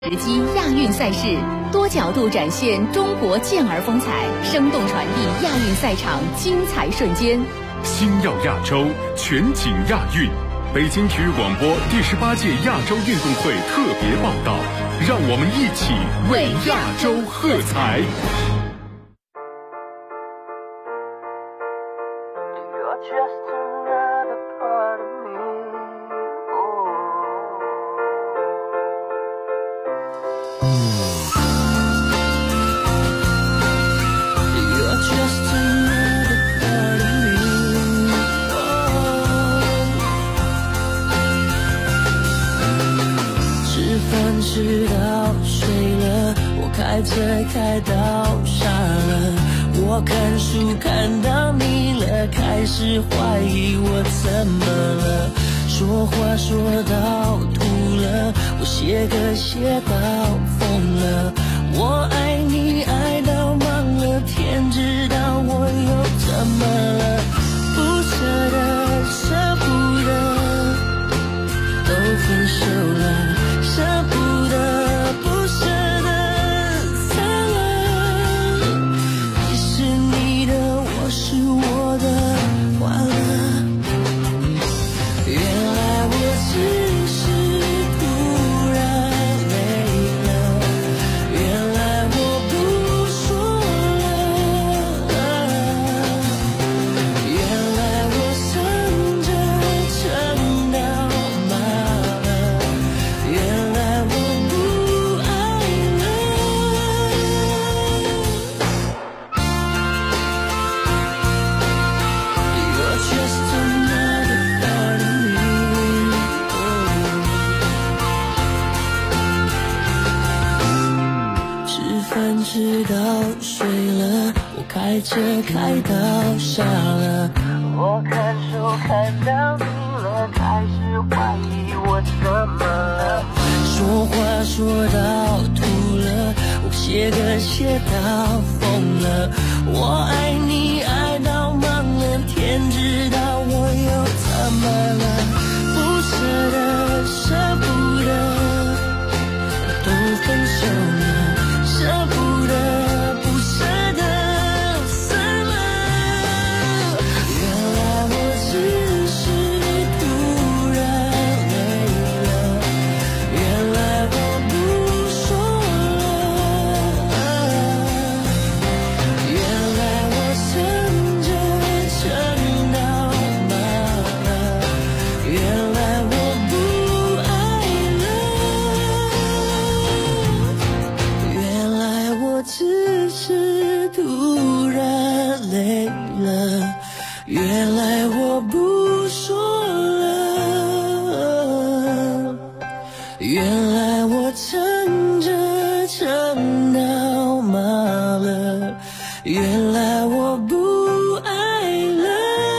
直击亚运赛事，多角度展现中国健儿风采，生动传递亚运赛场精彩瞬间。 星耀亚洲，全景亚运。北京体育广播第18届亚洲运动会特别报道，让我们一起为亚洲喝彩。 吃到睡了，我开车开到傻了，我看书看到腻了，开始怀疑我怎么了，说话说到吐了，我写歌写到疯了，我爱你爱到忘了，天知道我又怎么了，不舍得舍不得都分手了，舍不得不舍得散了，你是你的，我是我的，完了，原来我只是突然累了，原来我不说了，原来我撑着撑到麻了，原来我不爱了。You're just another part of me. 吃饭吃到睡了，我开车开到傻了，我看书看到腻了，开始怀疑我怎么了，说话说到吐了，我写歌写到疯了，我爱你爱到忘了，天知道我又怎么了，不舍得舍不得都分手了，舍不得不舍得散了，原来我只是突然累了，原来我不说了，原来我撑着撑到麻了，原来我不爱了，原来我只是突然累了，原来我不说了，原来我撑着撑到麻了，原来我不爱了。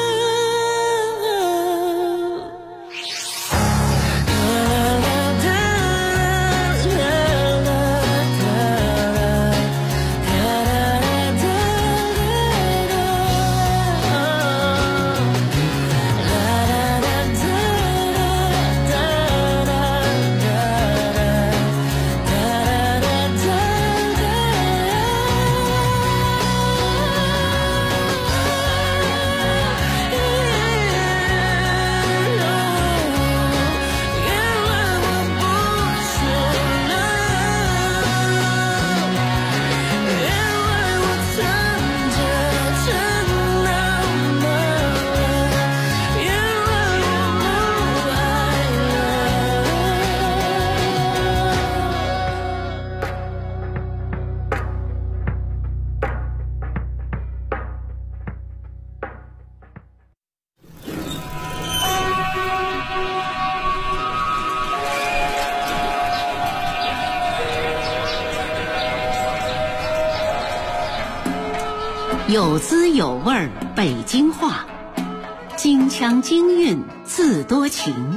有滋有味儿北京话，京腔京韵自多情。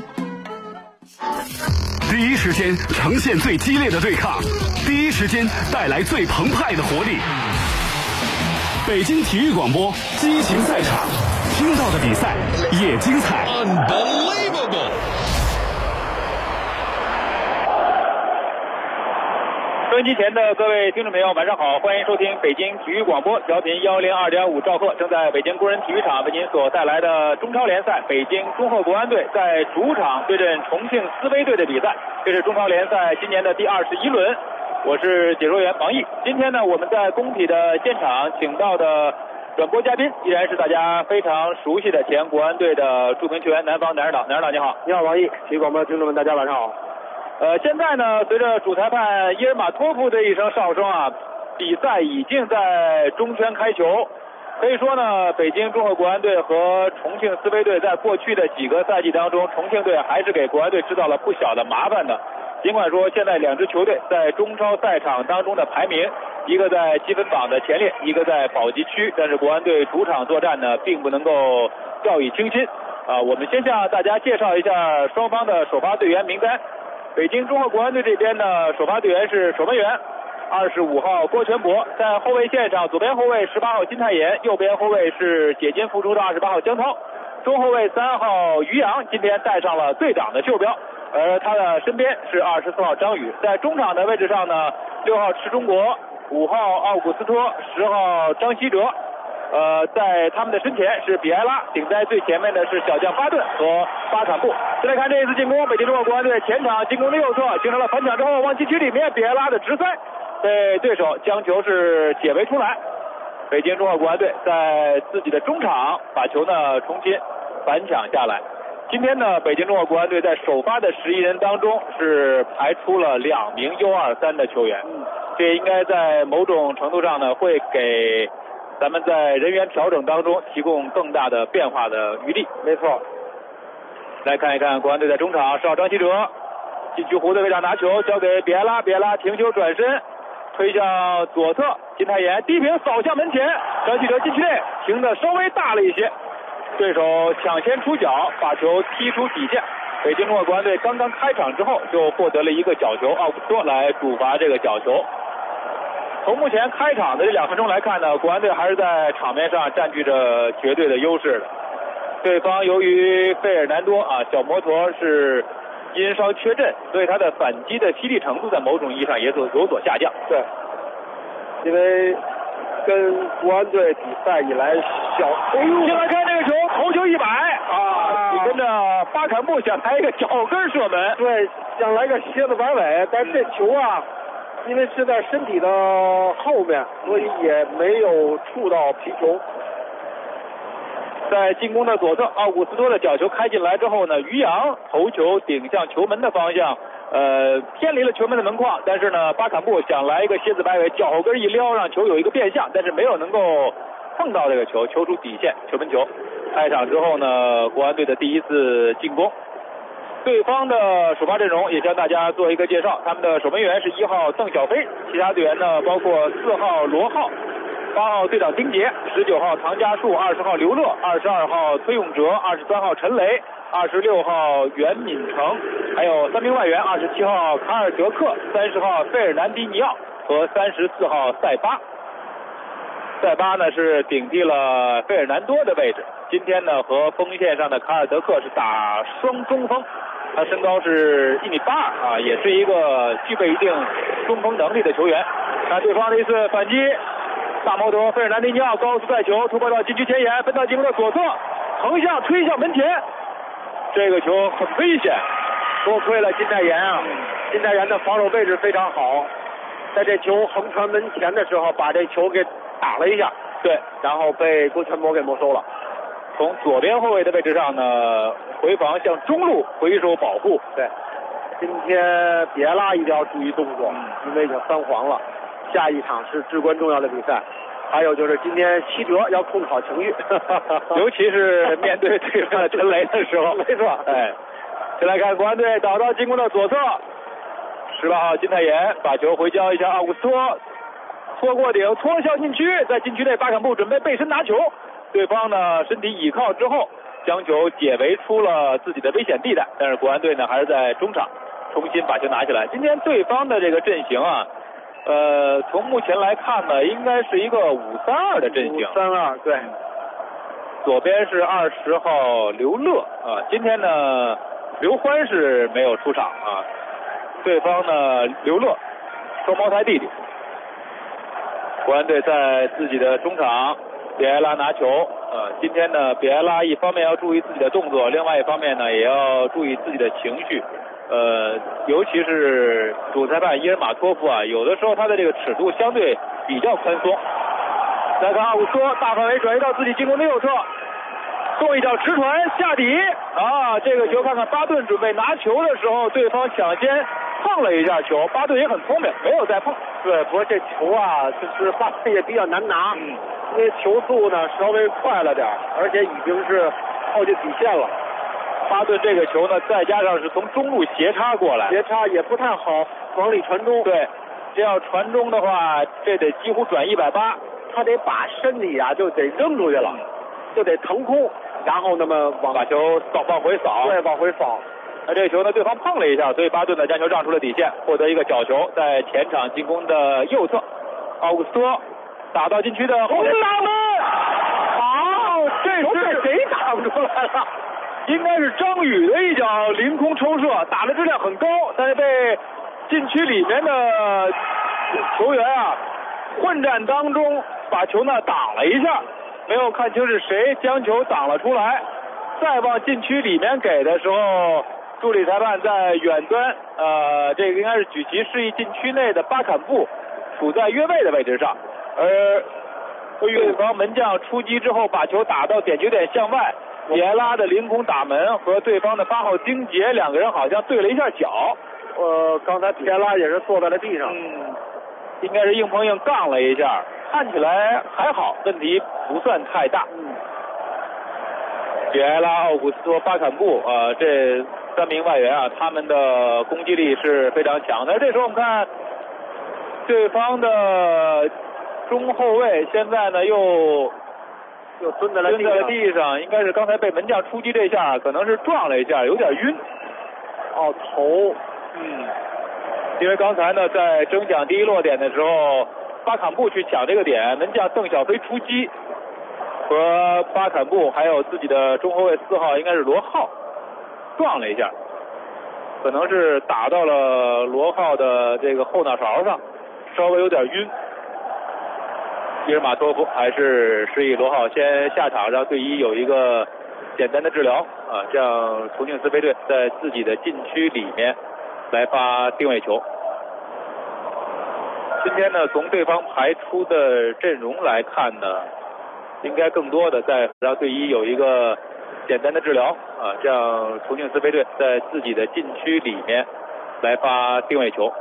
第一时间呈现最激烈的对抗，第一时间带来最澎湃的活力。北京体育广播激情赛场，听到的比赛也精彩。Unbelievable！ 收音机前的各位听众朋友，晚上好，欢迎收听北京体育广播，调频102.5兆赫，正在北京工人体育场为您所带来的中超联赛，北京忠鹤国安队在主场对阵重庆斯威队的比赛，这是中超联赛今年的第21轮。我是解说员王毅。今天呢，我们在工体的现场请到的转播嘉宾依然是大家非常熟悉的前国安队的著名球员南方南指导。南指导你好。 你好，王毅，体育广播听众们，大家晚上好。 现在呢，随着主裁判伊尔马托夫的一声哨声啊，比赛已经在中圈开球。可以说呢，北京忠鹤国安队和重庆斯威队在过去的几个赛季当中，重庆队还是给国安队制造了不小的麻烦的。尽管说现在两支球队在中超赛场当中的排名，一个在积分榜的前列，一个在保级区，但是国安队主场作战呢，并不能够掉以轻心。我们先向大家介绍一下双方的首发队员名单。北京忠鹤国安队这边呢，首发队员是守门员25号郭全博，在后卫线上，左边后卫18号金泰妍，右边后卫是解禁复出的28号江涛，中后卫3号于洋，今天带上了队长的袖标，而他的身边是24号张宇。在中场的位置上呢，6号池中国，5号奥古斯托，10号张稀哲。在他们的身前是比埃拉，顶在最前面的是小将巴顿和巴坎布。再来看这一次进攻，北京忠鹤国安队前场进攻的右侧形成了反抢之后，往禁区里面比埃拉的直塞，被对手将球是解围出来。北京忠鹤国安队在自己的中场把球呢重新反抢下来。今天呢，北京忠鹤国安队在首发的11人当中是排出了2名 U23 的球员，这应该在某种程度上呢会给咱们在人员调整当中提供更大的变化的余地。 没错。 来看一看国安队在中场，10号张稀哲禁区弧的位置拿球交给比埃拉，比埃拉停球转身推向左侧，金泰妍低平扫向门前，张稀哲禁区内停的稍微大了一些，对手抢先出脚把球踢出底线。北京忠鹤国安队刚刚开场之后就获得了一个角球，奥古斯托来主罚这个角球。从目前开场的这2分钟来看呢，国安队还是在场面上占据着绝对的优势的。对方由于费尔南多小摩托是因伤缺阵，所以他的反击的犀利程度在某种意义上也有所下降。 对，因为跟国安队比赛以来先来看这个球，头球100你跟着巴坎布想来一个脚跟射门， 对，想来个蝎子摆尾，但是这球因为是在身体的后面，所以也没有触到皮球。 在进攻的左侧，奥古斯托的角球开进来之后呢，于洋头球顶向球门的方向，偏离了球门的门框，但是呢，巴坎布想来一个蝎子摆尾，脚后跟一撩，让球有一个变向，但是没有能够碰到这个球，球出底线，球门球。开场之后呢，国安队的第一次进攻。对方的首发阵容也向大家做一个介绍，他们的守门员是1号邓小飞，其他队员呢包括4号罗浩、8号队长丁杰、19号唐家树、20号刘乐、22号崔永哲、23号陈雷、26号袁敏成，还有3名外援27号卡尔德克、30号费尔南迪尼奥和34号塞巴。塞巴呢是顶替了费尔南多的位置，今天呢和锋线上的卡尔德克是打双中锋，他身高是1.82米也是一个具备一定中锋能力的球员。看对方的一次反击，大摩托费尔南迪尼奥高速带球突破到禁区前沿，分到进攻的左侧，横向推向门前，这个球很危险，多亏了金泰妍金泰妍的防守位置非常好，在这球横传门前的时候把这球给打了一下，对，然后被郭全博给没收了。从左边后卫的位置上呢，回防向中路回手保护。 对，今天比埃拉一定要注意动作，因为已经3黄了，下一场是至关重要的比赛。还有就是今天稀哲要控好情绪， 尤其是面对对方的陈雷的时候。 没错， 先来看国安队导到进攻的左侧，18号金泰妍把球回交一下奥古斯托，拖过顶拖向禁区，在禁区内巴坎布准备背身拿球，对方呢身体倚靠之后将球解围出了自己的危险地带，但是国安队呢还是在中场重新把球拿起来。今天对方的这个阵型从目前来看呢，应该是一个5-3-2的阵型。 5-3-2，对。 左边是20号刘乐今天呢刘欢是没有出场对方呢刘乐双胞胎弟弟。国安队在自己的中场，比埃拉拿球。今天呢，比埃拉一方面要注意自己的动作，另外一方面呢，也要注意自己的情绪。尤其是主裁判伊尔马托夫啊，有的时候他的这个尺度相对比较宽松。再看奥古斯托大范围转移到自己进攻的右侧，送一脚直传下底啊！这个球看看巴顿准备拿球的时候，对方抢先碰了一下球，巴顿也很聪明，没有再碰。 对，不过这球啊，就是巴顿也比较难拿，因为球速呢稍微快了点，而且已经是靠近底线了。 巴顿这个球呢，再加上是从中路斜插过来， 斜插也不太好往里传中。 对，这要传中的话，这得几乎转180， 他得把身体啊就得扔出去了，就得腾空，然后那么把球往回扫。 对，往回扫。 那这个球呢，对方碰了一下，所以巴顿呢将球让出了底线，获得一个角球，在前场进攻的右侧，奥古斯托打到禁区的后挡门，好，这是谁挡出来了？应该是张宇的一脚凌空抽射，打的质量很高，但是被禁区里面的球员啊混战当中把球呢挡了一下，没有看清是谁将球挡了出来。再往禁区里面给的时候，助理裁判在远端，这个应该是举旗示意禁区内的巴坎布处在越位的位置上，而对方门将出击之后把球打到点球点向外。比埃拉的凌空打门和对方的8号丁杰两个人好像对了一下脚， 刚才比埃拉也是坐在了地上， 应该是硬碰硬杠了一下，看起来还好，问题不算太大。比埃拉、奥古斯托、巴坎布这3名外援啊，他们的攻击力是非常强的。这时候我们看对方的中后卫现在呢又蹲在了地上，应该是刚才被门将出击这下可能是撞了一下，有点晕。 头， 因为刚才呢在争抢第一落点的时候，巴坎布去抢这个点，门将邓小飞出击，和巴坎布还有自己的中后卫4号应该是罗浩撞了一下，可能是打到了罗浩的这个后脑勺上，稍微有点晕。伊尔马托夫还是示意罗浩先下场，让队医有一个简单的治疗这样重庆斯杯队在自己的禁区里面来发定位球。今天呢，从对方排出的阵容来看呢，应该更多的在让队医有一个简单的治疗这样重庆斯杯队在自己的禁区里面来发定位球。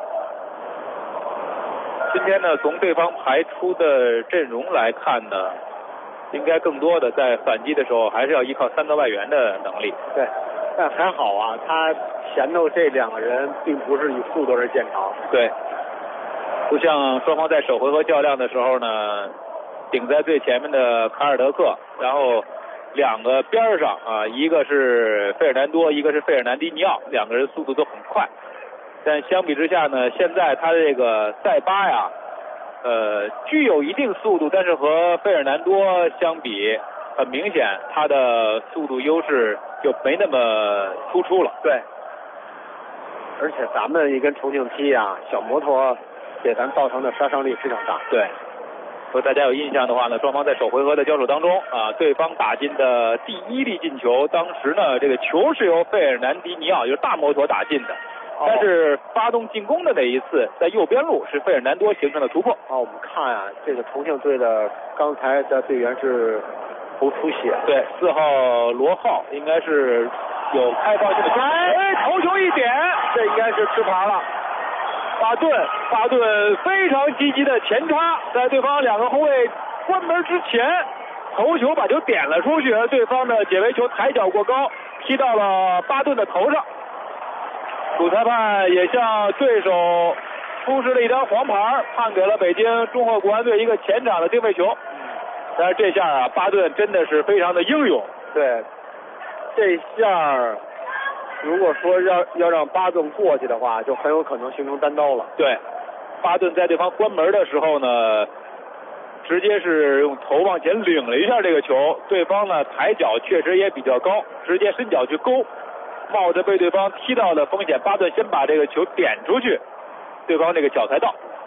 今天呢，从对方排出的阵容来看呢，应该更多的在反击的时候还是要依靠3个外援的能力。 对，但还好啊，他前头这2个人并不是以速度而见长。 对，不像双方在首回合较量的时候呢，顶在最前面的卡尔德克，然后2个边上一个是费尔南多，一个是费尔南迪尼奥，2个人速度都很快。但相比之下呢，现在他这个塞巴呀，具有一定速度，但是和费尔南多相比，很明显他的速度优势就没那么突出了。 对，而且咱们一跟重庆踢啊，小摩托给咱造成的杀伤力非常大。 对，如果大家有印象的话呢，双方在首回合的交手当中对方打进的第1粒进球，当时呢这个球是由费尔南迪尼奥就是大摩托打进的。但是发动进攻的那一次，在右边路是费尔南多形成的突破。 我们看这个重庆队的刚才的队员是头出血。 对，4号罗浩应该是有开放性的头球一点， 这应该是吃牌了。 巴顿非常积极的前插，在对方2个后卫关门之前，头球把球点了出去，而对方的解围球抬脚过高，踢到了巴顿的头上。主裁判也向对手出示了一张黄牌，判给了北京中赫国安队一个前场的定位球。但是这下巴顿真的是非常的英勇。 对，这下如果说要让巴顿过去的话，就很有可能形成单刀了。 对，巴顿在对方关门的时候呢，直接是用头往前领了一下这个球，对方呢抬脚确实也比较高，直接伸脚去勾。冒着被对方踢到的风险，巴顿先把这个球点出去，对方这个脚才到。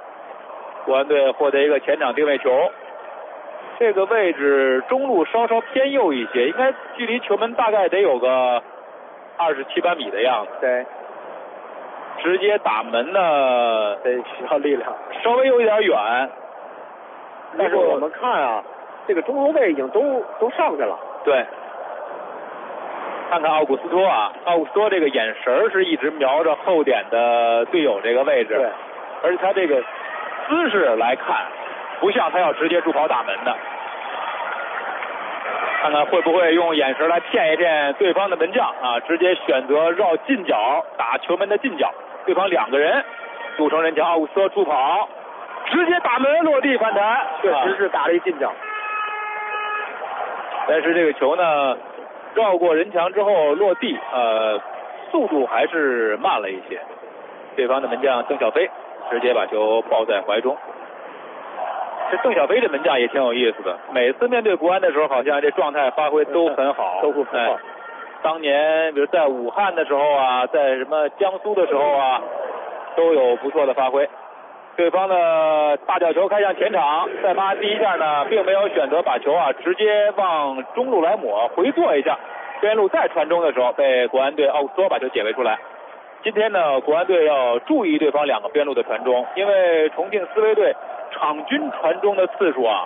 国安队获得一个前场定位球。这个位置中路稍稍偏右一些，应该距离球门大概得有个27、8米的样子。 对， 直接打门呢得需要力量， 稍微有一点远。 但是我们看啊，这个中后卫已经都上去了。 对，看看奥古斯托啊，奥古斯托这个眼神是一直瞄着后点的队友这个位置。 对， 而且他这个姿势来看，不像他要直接助跑打门的。看看会不会用眼神来骗一骗对方的门将啊？直接选择绕近角打球门的近角，对方2个人组成人墙，奥古斯托助跑，直接打门落地反弹， 确实是打了一近角。 但是这个球呢，绕过人墙之后落地，速度还是慢了一些。对方的门将邓小飞直接把球抱在怀中。这邓小飞这门将也挺有意思的，每次面对国安的时候，好像这状态发挥都很好， 都很好。 当年比如在武汉的时候啊，在什么江苏的时候啊，都有不错的发挥。对方的大角球开向前场，塞巴第一下呢，并没有选择把球啊直接往中路来抹，回做一下，边路再传中的时候，被国安队奥古斯托把球解围出来。今天呢，国安队要注意对方2个边路的传中，因为重庆斯威队场均传中的次数啊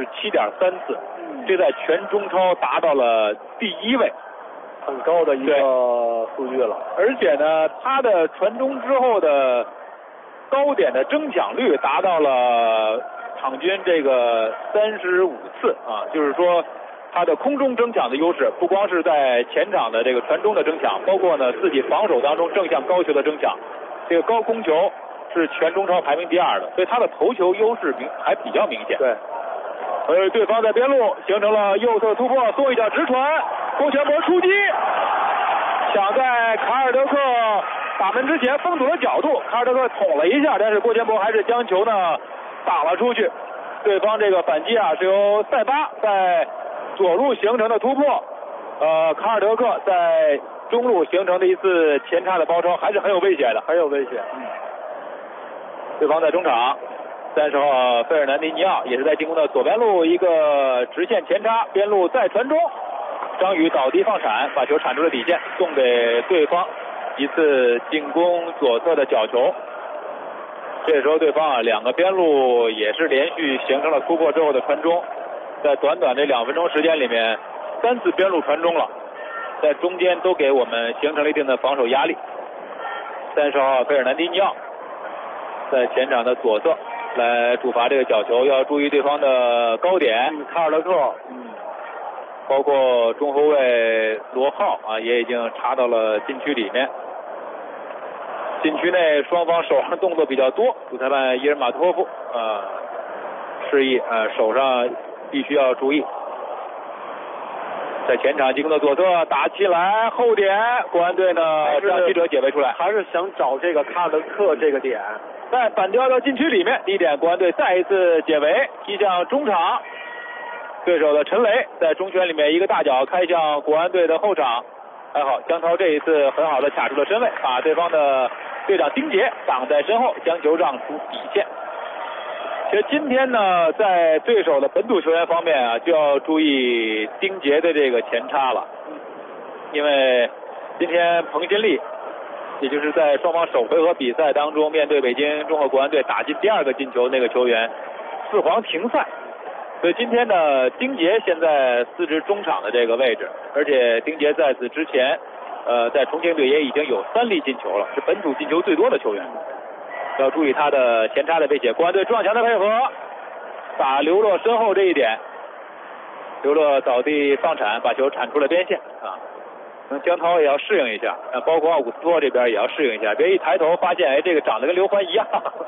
27.3次，这在全中超达到了第1位， 很高的一个数据了。 而且呢，他的传中之后的高点的争抢率达到了场均这个35次啊，就是说他的空中争抢的优势，不光是在前场的这个传中的争抢，包括呢自己防守当中正向高球的争抢，这个高空球是全中超排名第2的，所以他的头球优势还比较明显。 对， 对方在边路形成了右侧突破，送一脚直传，郭全博出击，想在卡尔德克打门之前封堵了角度，卡尔德克捅了一下，但是郭全博还是将球呢打了出去。对方这个反击啊是由塞巴在左路形成的突破，卡尔德克在中路形成的一次前插的包抄，还是很有威胁的， 很有威胁。 对方在中场，30号费尔南迪尼奥也是在进攻的左边路一个直线前插，边路再传中，张宇倒地放铲，把球铲出了底线，送给对方一次进攻左侧的角球。这时候对方啊2个边路也是连续形成了突破之后的传中，在短短这2分钟时间里面3次边路传中了，在中间都给我们形成了一定的防守压力。30号费尔南迪尼奥在前场的左侧来主罚这个角球，要注意对方的高点。 卡尔德克， 包括中后卫罗浩啊，也已经插到了禁区里面。禁区内双方手上动作比较多，主裁判伊尔马托夫示意手上必须要注意。在前场进攻的左侧打起来，后点国安队呢让记者解围出来， 还是想找这个卡尔德克这个点。 在反掉到禁区里面，第一点国安队再一次解围，踢向中场，对手的陈雷在中圈里面一个大脚开向国安队的后场，还好江涛这一次很好的卡住了身位，把对方的队长丁杰挡在身后，将球让出底线。其实今天呢，在对手的本土球员方面啊，就要注意丁杰的这个前插了，因为今天彭新立，也就是在双方首回合比赛当中面对北京中赫国安队打进第2个进球那个球员4黄停赛，所以今天呢，丁杰现在司职中场的这个位置，而且丁杰在此之前在重庆队也已经有3粒进球了，是本土进球最多的球员，要注意他的前插的威胁。国安队撞墙的配合，打刘乐身后这一点，刘乐倒地放铲，把球铲出了边线啊。江涛也要适应一下，包括奥古斯托这边也要适应一下，别一抬头发现这个长得跟刘欢一样。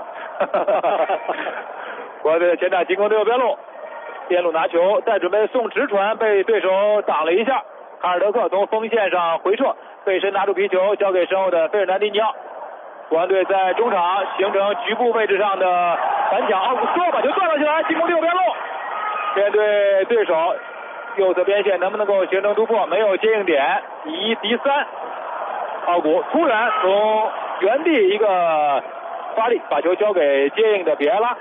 国安队前场进攻的右边路，边路拿球，再准备送直传，被对手挡了一下。卡尔德克从锋线上回撤，背身拿住皮球，交给身后的费尔南迪尼奥。国安队在中场形成局部位置上的反抢，奥古斯托把球转了起来，进攻右边路，面对对手右侧边线能不能够形成突破？没有接应点，1敌3。奥古突然从原地一个发力，把球交给接应的比埃拉，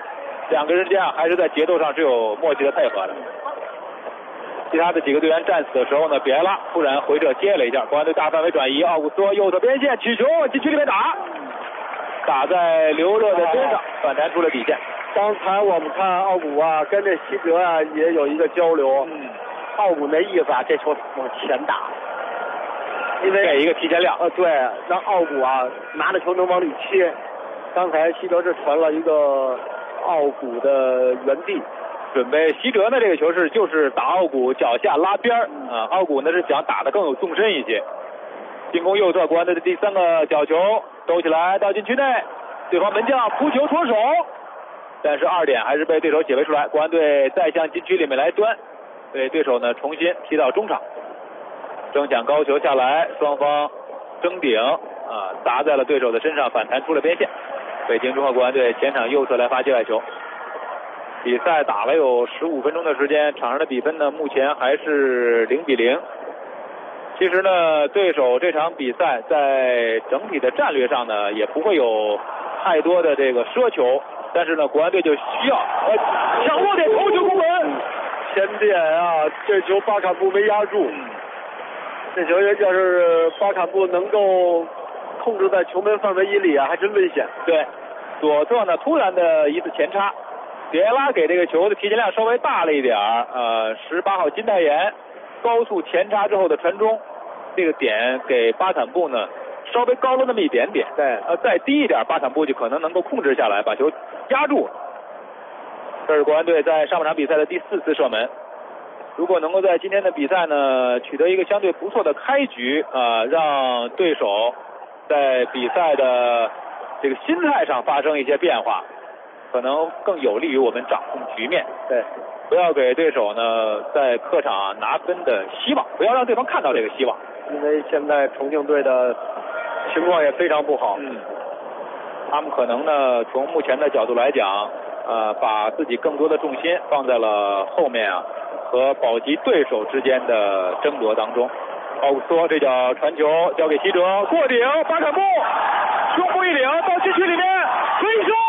两个人这样还是在节奏上是有默契的配合的。其他的几个队员战死的时候呢，比埃拉突然回撤接了一下，国安队大范围转移，奥古斯托右侧边线起球，禁区里面打在刘乐的身上，反弹出了底线。 刚才我们看奥古啊跟这西哲啊也有一个交流，奥古那意思啊，这球往前打，因为给一个提前量， 对，让奥古啊拿着球能往里切。刚才西哲是传了一个奥古的原地。 准备西哲呢，这个球就是打奥古脚下拉边啊，奥古呢是想打得更有纵深一些。进攻右侧，国安队的第3个角球兜起来到禁区内，对方门将扑球脱手，但是2点还是被对手解围出来。国安队再向禁区里面来钻，被对手呢重新踢到中场，争抢高球下来，双方争顶啊，砸在了对手的身上，反弹出了边线。北京中赫国安队前场右侧来发界外球。比赛打了有15分钟的时间，场上的比分呢目前还是0-0。其实呢，对手这场比赛在整体的战略上呢也不会有太多的这个奢求，但是呢国安队就需要抢落点头球攻门， 前点啊，这球巴坎布没压住，这球要是巴坎布能够控制在球门范围以里啊，还真危险。 对，左侧呢突然的一次前插。比埃拉给这个球的提前量稍微大了一点，18号金泰妍高速前插之后的传中，这个点给巴坎布呢稍微高了那么一点点。 对， 再低一点，巴坎布就可能能够控制下来，把球压住。这是国安队在上半场比赛的第4次射门。如果能够在今天的比赛呢取得一个相对不错的开局让对手在比赛的这个心态上发生一些变化，可能更有利于我们掌控局面。 对， 不要给对手呢在客场拿分的希望，不要让对方看到这个希望。 因为现在重庆队的情况也非常不好。 他们可能呢从目前的角度来讲，把自己更多的重心放在了后面和保级对手之间的争夺当中。奥古斯托这脚传球交给西哲，过顶，巴坎布胸部一领到禁区里面推射。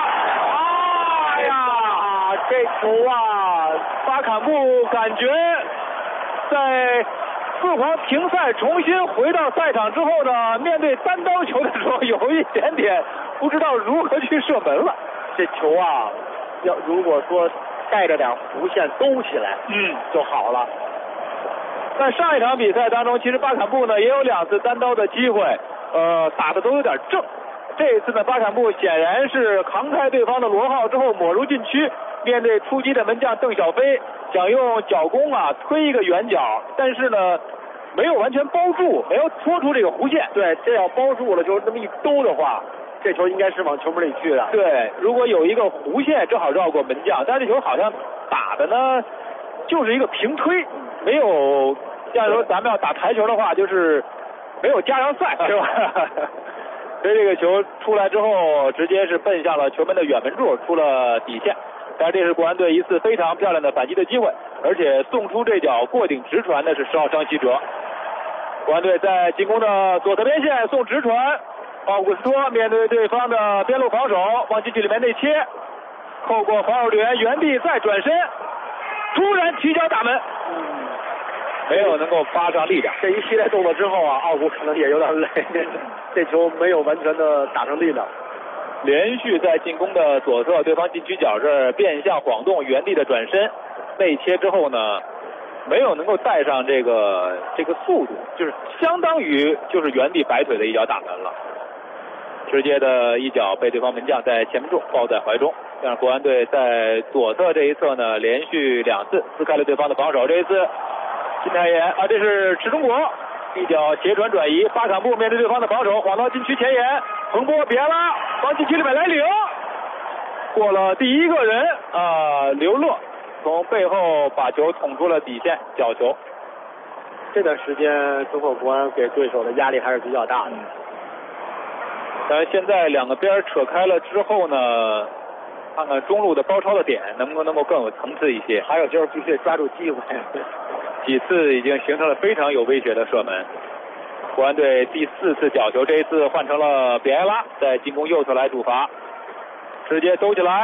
这球巴坎布感觉在四皇停赛重新回到赛场之后呢，面对单刀球的时候有一点点不知道如何去射门了。 这球要如果说带着点弧线兜起来，就好了。 在上一场比赛当中，其实巴坎布呢也有2次单刀的机会，打的都有点正。这一次呢，巴坎布显然是扛开对方的罗浩之后抹入禁区，面对出击的门将邓小飞，想用脚弓推一个远角，但是呢没有完全包住，没有拖出这个弧线。 对，这要包住了，就这么一兜的话，这球应该是往球门里去的。 对，如果有一个弧线正好绕过门将，但是这球好像打的呢就是一个平推，没有像说咱们要打台球的话，就是没有加上赛，是吧？所以这个球出来之后，直接是奔向了球门的远门柱，出了底线。但是这是国安队一次非常漂亮的反击的机会，而且送出这脚过顶直传的是10号张稀哲。国安队在进攻的左侧边线送直传，奥古斯托面对对方的边路防守，往禁区里面内切，扣过防守队员原地再转身，突然提脚打门。没有能够发上力量。 这一系列动作之后奥古可能也有点累，这球没有完全的打上力量。 连续在进攻的左侧对方禁区角这儿变向晃动，原地的转身内切之后呢，没有能够带上这个速度，就是相当于就是原地摆腿的一脚打门了。直接的一脚被对方门将在前门柱抱在怀中，让国安队在左侧这一侧呢连续2次撕开了对方的防守。这一次金泰妍这是池中国一脚斜传转移，巴坎布面对对方的防守，晃到禁区前沿，横波比埃拉往禁区里面来领，过了第一个人刘乐从背后把球捅出了底线，角球。 这段时间中赫国安给对手的压力还是比较大的。 但是现在2个边扯开了之后呢，看看中路的包抄的点能够更有层次一些， 还有就是必须抓住机会。 几次已经形成了非常有威胁的射门。国安队第4次角球，这一次换成了比埃拉在进攻右侧来主罚，直接兜起来，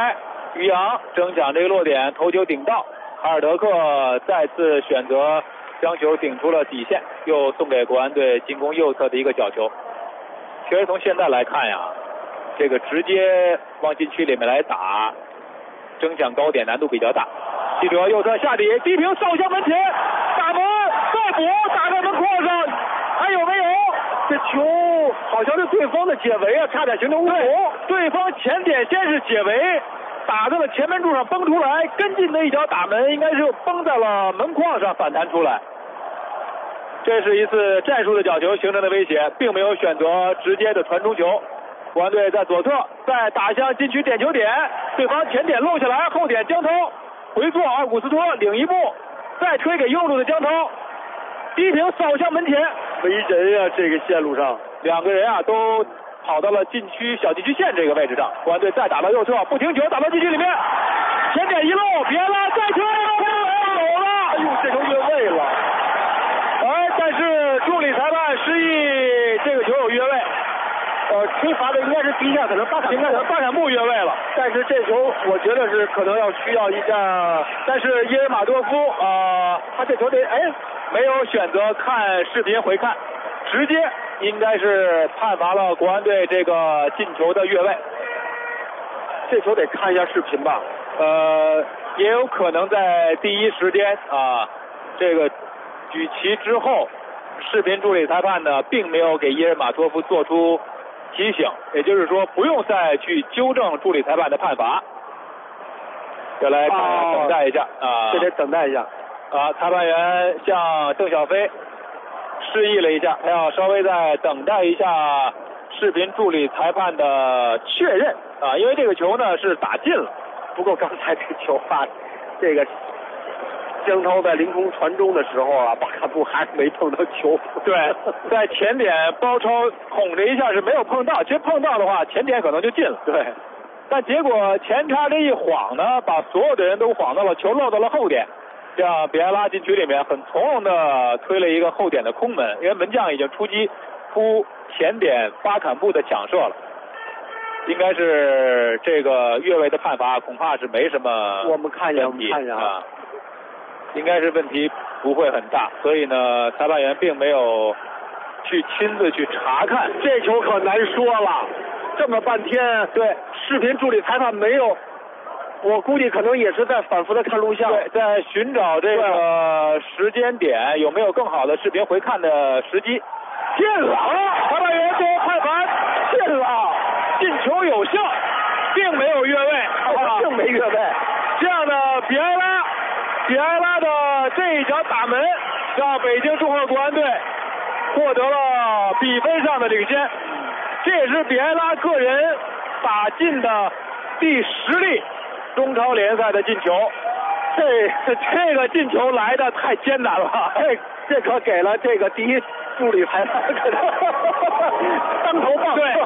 于洋争抢这个落点，头球顶到，哈尔德克再次选择将球顶出了底线，又送给国安队进攻右侧的一个角球。其实从现在来看呀，这个直接往禁区里面来打，争抢高点难度比较大。记者右侧下底，低平扫向门前，打门再补，打在门框上，还有没有？ 这球好像是对方的解围啊，差点形成误球。 对方前点先是解围，打在了前门柱上崩出来，跟进的一脚打门，应该是崩在了门框上反弹出来。这是一次战术的角球形成的威胁，并没有选择直接的传中球。国安队在左侧，再打向禁区点球点，对方前点漏下来，后点江涛回做，阿古斯托领一步，再推给右路的江涛，低平扫向门前， 没人啊，这个线路上两个人啊都跑到了禁区小禁区线这个位置上。国安队再打到右侧，不停球打到禁区里面，前点一漏，别了，再球走了， 哎呦，这球越位了。 但是助理裁判示意这个球有越位， 吹罚的应该是第一下，可能巴坎布越位了。 但是这球我觉得是可能要需要一下， 但是伊尔马多夫他这球得没有选择看视频回看，直接应该是判罚了国安队这个进球的越位。 这球得看一下视频吧， 也有可能在第一时间这个举旗之后，视频助理裁判呢并没有给伊尔马托夫做出提醒，也就是说不用再去纠正助理裁判的判罚。再来等待一下这得等待一下裁判员向邓小飞示意了一下，他要稍微再等待一下视频助理裁判的确认因为这个球呢是打进了。 不过刚才这球这个江涛在凌空传中的时候巴坎布还是没碰到球。 对，在前点包抄捅了一下是没有碰到，其实碰到的话前点可能就进了。 对， 但结果前插这一晃呢，把所有的人都晃到了球漏到了后点，这样比埃拉禁区里面很从容的推了一个后点的空门，因为门将已经出击扑前点巴坎布的抢射了。应该是这个越位的判罚恐怕是没什么我们看一下应该是问题不会很大，所以呢裁判员并没有去亲自去查看。 这球可难说了，这么半天对视频助理裁判没有，我估计可能也是在反复的看录像， 对，在寻找这个时间点有没有更好的视频回看的时机。进了，裁判员说判罚进了，进球有效，并没有越位， 并没越位。 这样的比埃拉的这一脚打门，让北京中赫国安队获得了比分上的领先。这也是比埃拉个人打进的第10粒中超联赛的进球。这个进球来的太艰难了， 这可给了这个第一助理裁判当头棒。 对，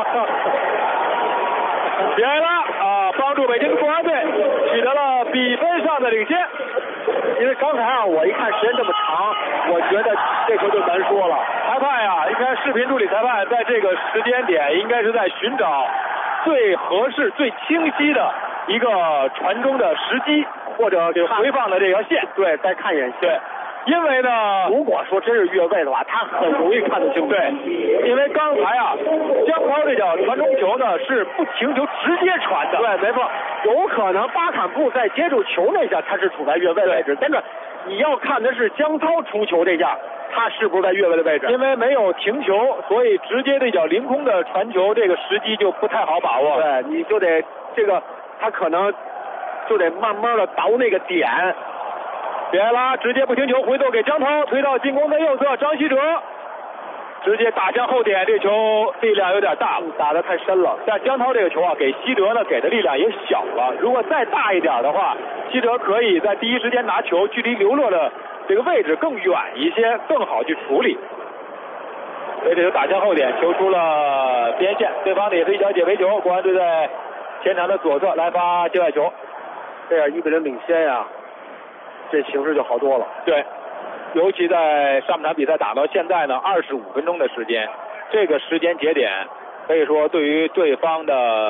比埃拉帮助北京国安队取得了比分上的领先。 因为刚才我一看时间这么长，我觉得这球就难说了。 裁判应该视频助理裁判在这个时间点应该是在寻找最合适、最清晰的一个传中的时机，或者回放的这条线。 对，再看一眼线。 对，因为呢， 如果说真是越位的话，他很容易看得清楚。 对，因为刚才江涛这脚传中球呢是不停球直接传的。 对，没错，有可能巴坎布在接住球那下他是处在越位位置，但是你要看的是江涛出球这下他是不是在越位的位置。 因为没有停球，所以直接这脚凌空的传球这个时机就不太好把握。 对，你就得这个他可能就得慢慢的倒那个点。 比埃拉直接不停球回头给江涛，推到进攻的右侧，张稀哲直接打向后点，这球力量有点大， 打得太深了。 但江涛这个球给希德呢给的力量也小了，如果再大一点的话，希德可以在第一时间拿球，距离刘乐的这个位置更远一些，更好去处理。所以这球打向后点，球出了边线，对方的也是一脚解围球，国安队在前场的左侧来发界外球。 这样1比0领先这形势就好多了。 对，尤其在上半场比赛打到现在呢25分钟的时间，这个时间节点可以说对于对方的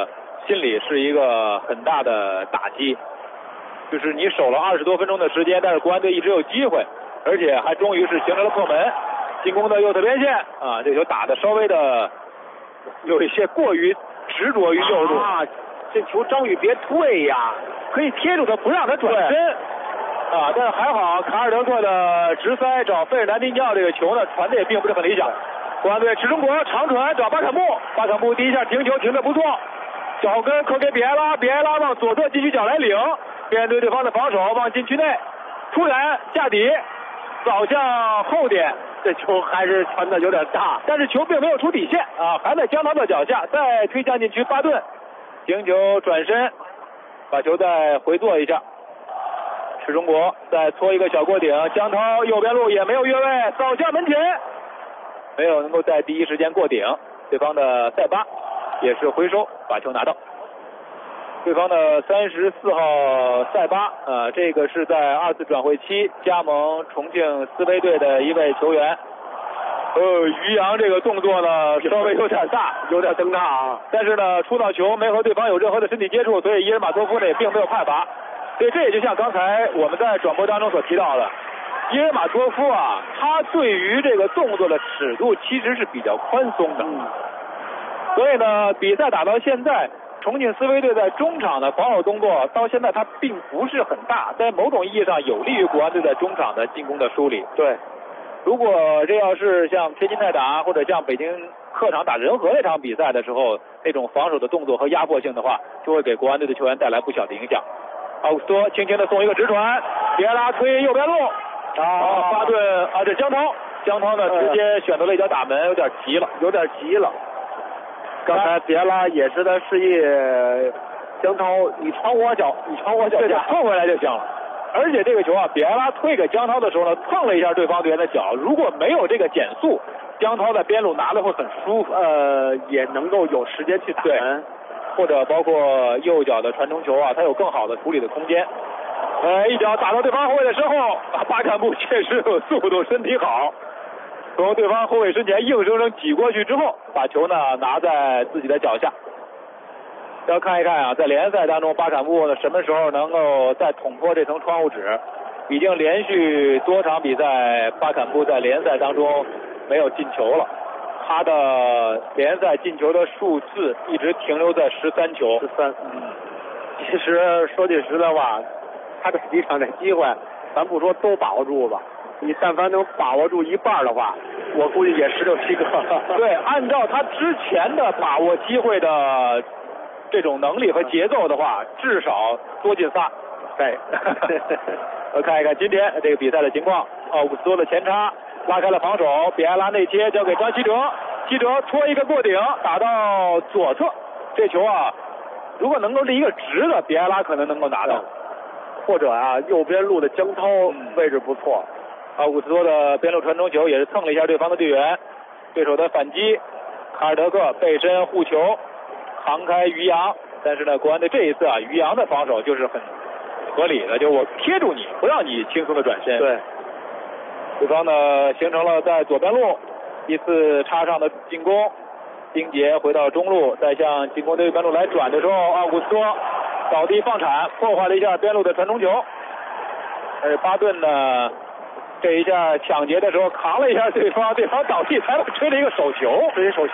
心里是一个很大的打击。就是你守了20多分钟的时间，但是国安队一直有机会，而且还终于是形成了破门。进攻的右侧边线啊，这球打的稍微的有一些过于执着于右路啊，这球张宇别退呀， 可以贴住他不让他转身啊，但是还好卡尔德克的直塞找费尔南迪尼奥这个球呢传的也并不是很理想。国安队池中国长传找巴坎布，巴坎布第一下停球停的不错，脚跟扣给比埃拉，比埃拉往左侧禁区角来领，面对对方的防守往禁区内突然下底扫向后点， 这球还是传的有点大， 但是球并没有出底线啊，还在江涛的脚下，再推向禁区，巴顿停球转身把球再回做一下，池中国再搓一个小过顶，江涛右边路也没有越位，扫向门前，没有能够在第一时间过顶，对方的塞巴也是回收把球拿到。对方的34号塞巴这个是在2次转会期加盟重庆斯威队的一位球员。于洋这个动作呢稍微有点大， 有点登大啊， 但是呢出到球没和对方有任何的身体接触，所以伊尔马托夫呢也并没有判罚。所以这也就像刚才我们在转播当中所提到的，伊尔马托夫啊，他对于这个动作的尺度其实是比较宽松的。所以呢，比赛打到现在，重庆斯威队在中场的防守动作到现在它并不是很大，在某种意义上有利于国安队在中场的进攻的梳理。 对， 如果这要是像天津泰达或者像北京客场打仁和那场比赛的时候，那种防守的动作和压迫性的话，就会给国安队的球员带来不小的影响。奥古斯托轻轻的送一个直传，比埃拉推右边路，巴顿这江涛呢直接选择了一脚打门，有点急了。 刚才比埃拉也是在示意江涛，你传我脚下， 凑回来就行了。而且这个球啊，比埃拉推给江涛的时候呢，碰了一下对方队员的脚，如果没有这个减速，江涛在边路拿的会很舒服， 也能够有时间去打门， 或者包括右脚的传中球啊，他有更好的处理的空间。一脚打到对方后卫的身后，巴坎布确实有速度，身体好，从对方后卫身前硬生生挤过去之后，把球呢拿在自己的脚下。要看一看啊，在联赛当中，巴坎布呢什么时候能够再捅破这层窗户纸？已经连续多场比赛，巴坎布在联赛当中没有进球了。他的联赛进球的数字一直停留在13球。 其实说句实在话，他这几场的机会，咱不说都把握住吧，你但凡能把握住一半的话，我估计也16、17个。 对，按照他之前的把握机会的这种能力和节奏的话，至少多进仨。 对， 我看一看今天这个比赛的情况。奥古斯托的前插拉开了防守，比埃拉内切交给张稀哲，稀哲搓一个过顶打到左侧，这球啊，如果能够是一个直的，比埃拉可能能够拿到， 或者啊右边路的江涛位置不错。 奥古斯托的边路传中球也是蹭了一下对方的队员，对手的反击，卡尔德克背身护球扛开于洋，但是呢国安队这一次啊，于洋的防守就是很合理的，就我贴住你，不让你轻松的转身。 对， 对方呢形成了在左边路一次插上的进攻，丁杰回到中路，再向进攻队右边路来转的时候，奥古斯托倒地放铲，破坏了一下边路的传中球。而巴顿呢这一下抢劫的时候扛了一下对方倒地，裁判吹了一个手球，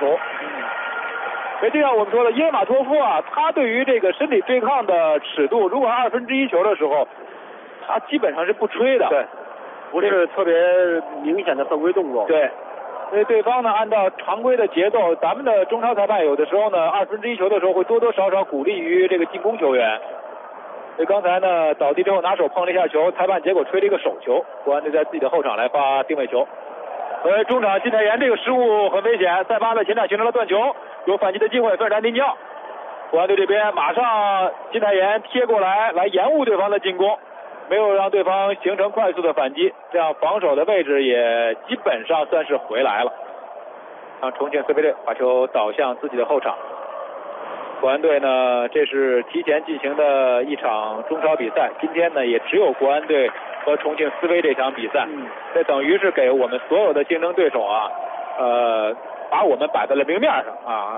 所以就像我们说的，伊尔马托夫啊，他对于这个身体对抗的尺度，如果1/2球的时候，他基本上是不吹的。 对，不是特别明显的犯规动作。 对，所以对方呢按照常规的节奏，咱们的中超裁判有的时候呢1/2球的时候会多多少少鼓励于这个进攻球员。所以刚才呢倒地之后拿手碰了一下球，裁判结果吹了一个手球，国安队在自己的后场来发定位球。中场金泰妍这个失误很危险，塞巴在前场形成了断球，有反击的机会，费尔南迪尼奥。国安队这边马上金泰妍贴过来延误对方的进攻，没有让对方形成快速的反击，这样防守的位置也基本上算是回来了。让重庆斯威队把球导向自己的后场。国安队呢，这是提前进行的一场中超比赛，今天呢也只有国安队和重庆斯威这场比赛，这等于是给我们所有的竞争对手啊，把我们摆在了明面上啊，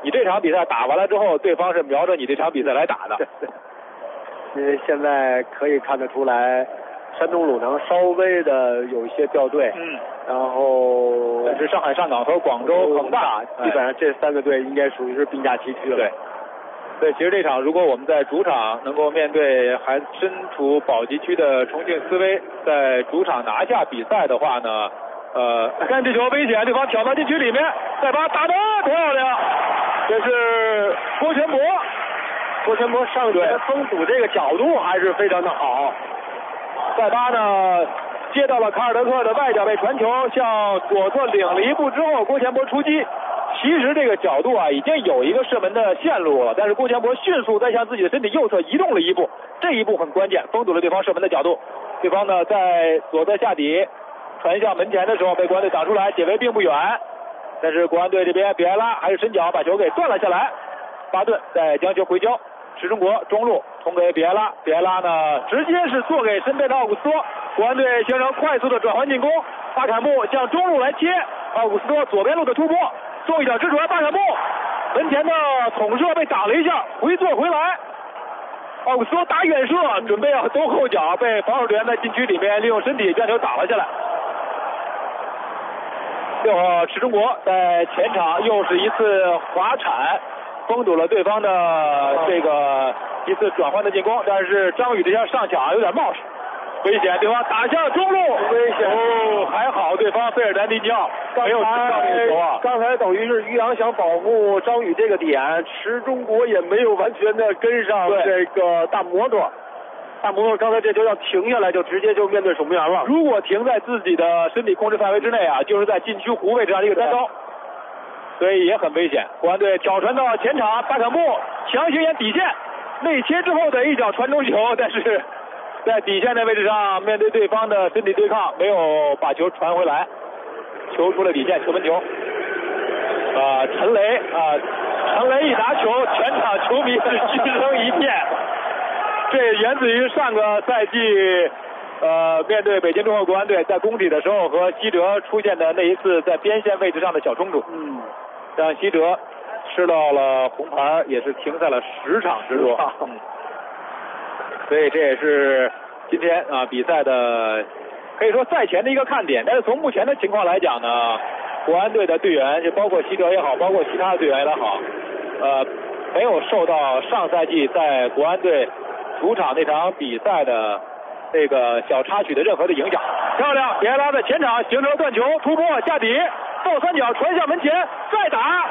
你这场比赛打完了之后，对方是瞄着你这场比赛来打的。 因为现在可以看得出来，山东鲁能稍微的有一些掉队，然后但是上海上港和广州恒大基本上这3个队应该属于是并驾齐驱了。 对，其实这场如果我们在主场能够面对还身处保级区的重庆斯威，在主场拿下比赛的话呢，看这球危险，对方挑到禁区里面，再把打得漂亮，这是郭全博。 郭全博上节封堵这个角度还是非常的好。 塞巴呢接到了卡尔德克的外脚背传球，向左侧领了一步之后，郭全博出击。其实这个角度啊已经有一个射门的线路了，但是郭全博迅速在向自己的身体右侧移动了一步，这一步很关键，封堵了对方射门的角度。对方呢在左侧下底传向门前的时候被国安队挡出来，解围并不远，但是国安队这边比埃拉还是伸脚把球给断了下来。巴顿再将球回交，石中国中路通给比埃拉，比埃拉呢直接是做给身边的奥古斯托，国安队形成快速的转换进攻，巴坎布向中路来切，奥古斯托左边路的突破，送一脚直传，巴坎布门前的捅射被挡了一下，回做回来，奥古斯托打远射，准备要兜后脚，被防守队员在禁区里面利用身体将球打了下来。6号池中国在前场又是一次滑铲，封堵了对方的这个一次转换的进攻，但是张宇这下上抢有点冒失，危险，对方打向中路，危险哦，还好对方费尔南迪尼奥没有吃到这个球啊。 刚才等于是于洋想保护张宇这个点，池中国也没有完全的跟上这个大摩托。大摩托刚才这球要停下来，就直接就面对守门员了。 如果停在自己的身体控制范围之内啊，就是在禁区弧位这样的一个单刀，所以也很危险。国安队挑传到前场，巴坎布强行沿底线内切之后的一脚传中球，但是在底线的位置上面对对方的身体对抗，没有把球传回来，球出了底线，球门球。陈雷一拿球，全场球迷是嘘声一片。这源自于上个赛季面对北京中赫国安队在工体的时候和西哲出现的那一次在边线位置上的小冲突，让西哲吃到了红牌，也是停赛了10场之多。所以这也是今天比赛的可以说赛前的一个看点。但是从目前的情况来讲呢，国安队的队员就包括西哲也好，包括其他的队员也好，没有受到上赛季在国安队主场那场比赛的这个小插曲的任何的影响。漂亮，比埃拉在前场形成了断球，突破下底倒三角传向门前，再打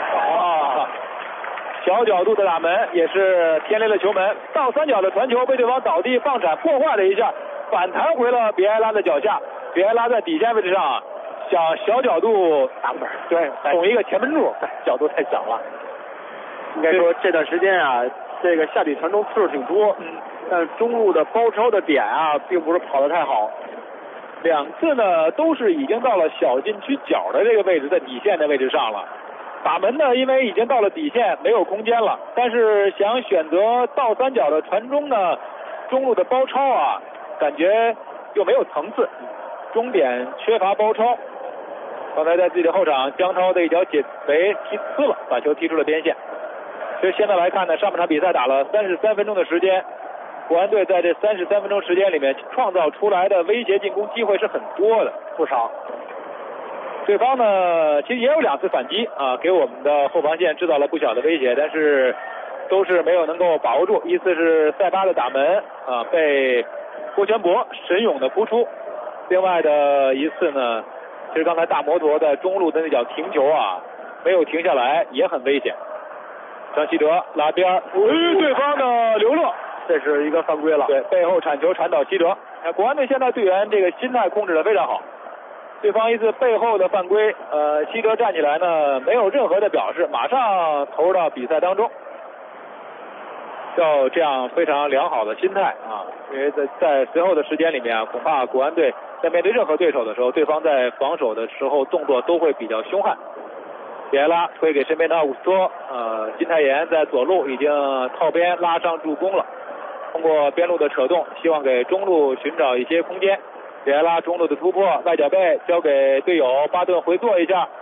小角度的打门，也是偏离了球门，倒三角的传球被对方倒地放铲破坏了一下，反弹回了比埃拉的脚下。比埃拉在底线位置上想小角度打门，对，捅一个前门柱，角度太小了。 应该说这段时间啊，这个下底传中次数挺多，但中路的包抄的点啊，并不是跑得太好。 2次呢都是已经到了小禁区角的这个位置，在底线的位置上了。打门呢，因为已经到了底线，没有空间了。但是想选择倒三角的传中呢，中路的包抄啊，感觉又没有层次，终点缺乏包抄。刚才在自己的后场，姜超的一脚解围踢呲了，把球踢出了边线。所以现在来看呢，上半场比赛打了33分钟的时间，国安队在这33分钟时间里面创造出来的威胁进攻机会是很多的，不少。对方呢，其实也有2次反击啊，给我们的后防线制造了不小的威胁，但是都是没有能够把握住。一次是塞巴的打门啊，被郭全博神勇的扑出；另外的一次呢，其实刚才大摩托在中路的那脚停球啊，没有停下来，也很危险。张稀哲拉边，对方的刘乐， 这是一个犯规了。 对，背后铲球铲倒稀哲。国安队现在队员这个心态控制得非常好。对方一次背后的犯规，稀哲站起来呢，没有任何的表示，马上投入到比赛当中。要这样非常良好的心态啊，因为在随后的时间里面，恐怕国安队在面对任何对手的时候，对方在防守的时候动作都会比较凶悍。比埃拉推给身边的奥古斯托，金泰妍在左路已经靠边拉上助攻了，通过边路的扯动，希望给中路寻找一些空间。比埃拉中路的突破，外脚背交给队友巴顿回做一下，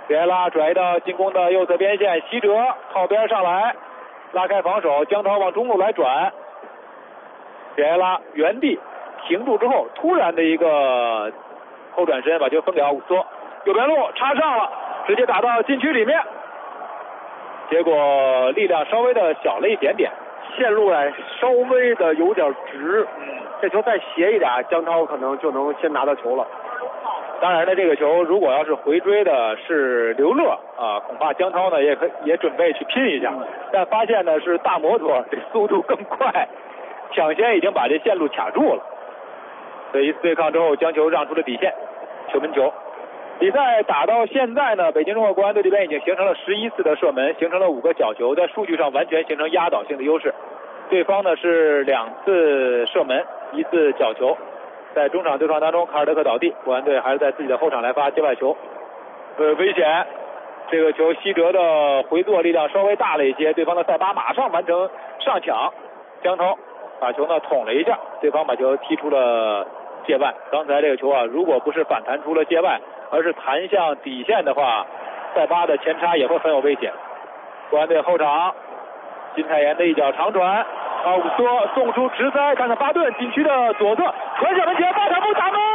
比埃拉转移到进攻的右侧边线，西哲靠边上来，拉开防守，江涛往中路来转，比埃拉原地停住之后，突然的一个后转身，把球分给奥古斯托，右边路插上了，直接打到禁区里面，结果力量稍微的小了一点点， 线路稍微的有点直，这球再斜一点，江涛可能就能先拿到球了。 当然呢，这个球如果要是回追的是刘乐啊，恐怕江涛呢也准备去拼一下，但发现呢是大摩托，这速度更快，抢先已经把这线路卡住了，所以一次对抗之后将球让出了底线，球门球。比赛打到现在呢，北京中赫国安队这边已经形成了11次的射门，形成了5个角球，在数据上完全形成压倒性的优势。对方呢是2次射门，1次角球。在中场对抗当中，卡尔德克倒地，国安队还是在自己的后场来发界外球，危险。这个球西哲的回做力量稍微大了一些，对方的塞巴马上完成上抢，江涛把球呢捅了一下，对方把球踢出了界外。刚才这个球啊，如果不是反弹出了界外，而是弹向底线的话，塞巴的前插也会很有危险。国安队后场，金泰妍的一脚长传，奥古斯托送出直塞，看看巴顿禁区的左侧传向门前，巴坎布打门。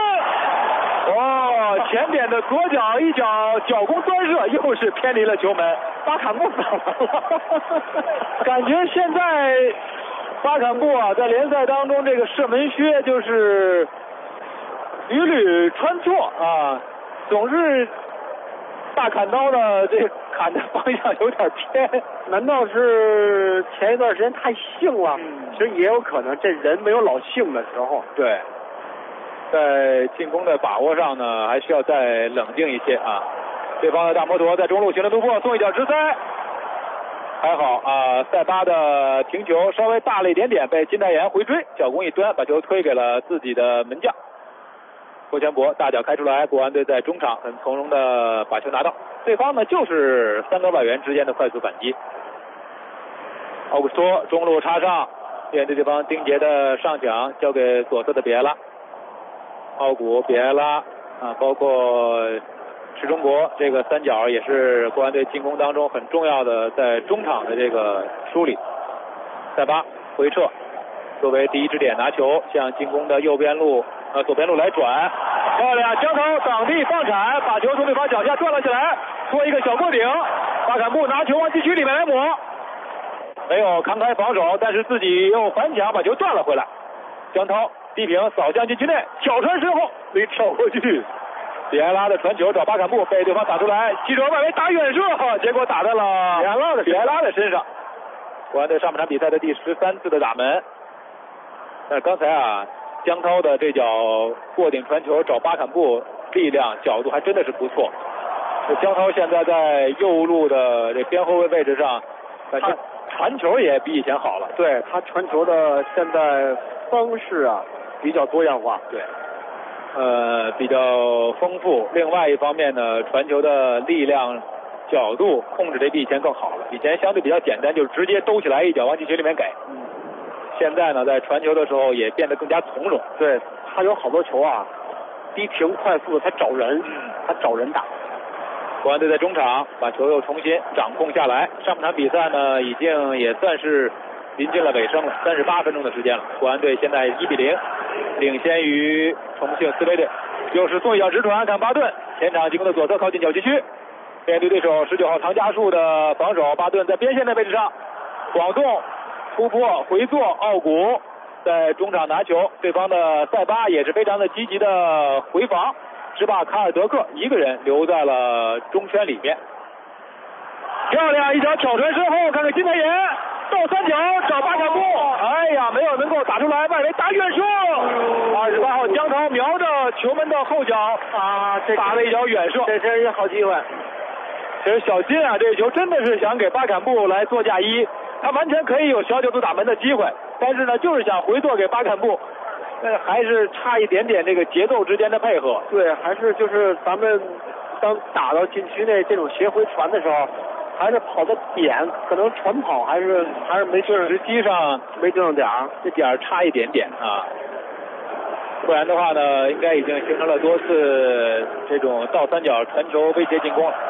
前点的左脚一脚脚弓端射，又是偏离了球门，巴坎布打完了。感觉现在巴坎布啊，在联赛当中这个射门靴就是屡屡穿错啊，总是大砍刀的这砍的方向有点偏。 难道是前一段时间太性了？其实也有可能，这人没有老性的时候。 对，在进攻的把握上呢，还需要再冷静一些啊。对方的大摩托在中路形成突破，送一脚直塞，还好啊，塞巴的停球稍微大了一点点，被金泰妍回追，脚弓一端，把球推给了自己的门将郭全博，大脚开出来，国安队在中场很从容的把球拿到。对方呢就是3个外援之间的快速反击。奥古斯托中路插上，面对对方丁杰的上抢，交给左侧的比埃拉。奥古、比埃拉啊，包括池中国，这个三角也是国安队进攻当中很重要的在中场的这个梳理。塞巴回撤，作为第一支点拿球，向进攻的左边路来转，漂亮，江涛挡地放铲，把球从对方脚下转了起来，做一个小过顶，巴坎布拿球往禁区里面来抹，没有扛开防守，但是自己又反抢把球断了回来。江涛低平扫向禁区内，挑传身后没跳过去，比埃拉的传球找巴坎布，被对方打出来，记者外围打远射，结果打在了比埃拉的身上。国安队上半场比赛的第13次的打门，但是刚才啊，江涛的这脚过顶传球找巴坎布，力量角度还真的是不错。这江涛现在在右路的这边后卫位置上，感觉传球也比以前好了。 对，他传球的现在方式啊比较多样化， 对，比较丰富。另外一方面呢，传球的力量角度控制得比以前更好了。以前相对比较简单，就是直接兜起来一脚往禁区里面给。现在呢，在传球的时候也变得更加从容。 对，他有好多球啊，低平快速，他找人打。 国安队在中场把球又重新掌控下来。上半场比赛呢，已经也算是临近了尾声了，38分钟的时间了。国安队现在1-0领先于重庆斯威队。又是送一脚直传，看巴顿前场进攻的左侧靠近小禁区，面对对手19号唐家树的防守，巴顿在边线的位置上广送突破回做，奥古在中场拿球，对方的塞巴也是非常的积极的回防，只把卡尔德克一个人留在了中圈里面。漂亮一脚挑传身后，看看金泰妍倒三角找巴坎布，哎呀，没有能够打出来，外围打远射。28号江涛瞄着球门的后脚啊，打了一脚远射， 这是一个好机会。 其实小金啊，这个球真的是想给巴坎布来做嫁衣，他完全可以有小角度打门的机会，但是呢，就是想回做给巴坎布，还是差一点点这个节奏之间的配合。 对，还是就是咱们当打到禁区内这种斜回传的时候，还是跑的点，可能传跑还是没对， 实际上没对上点儿， 这点儿差一点点啊。不然的话呢，应该已经形成了多次这种倒三角传球威胁进攻了。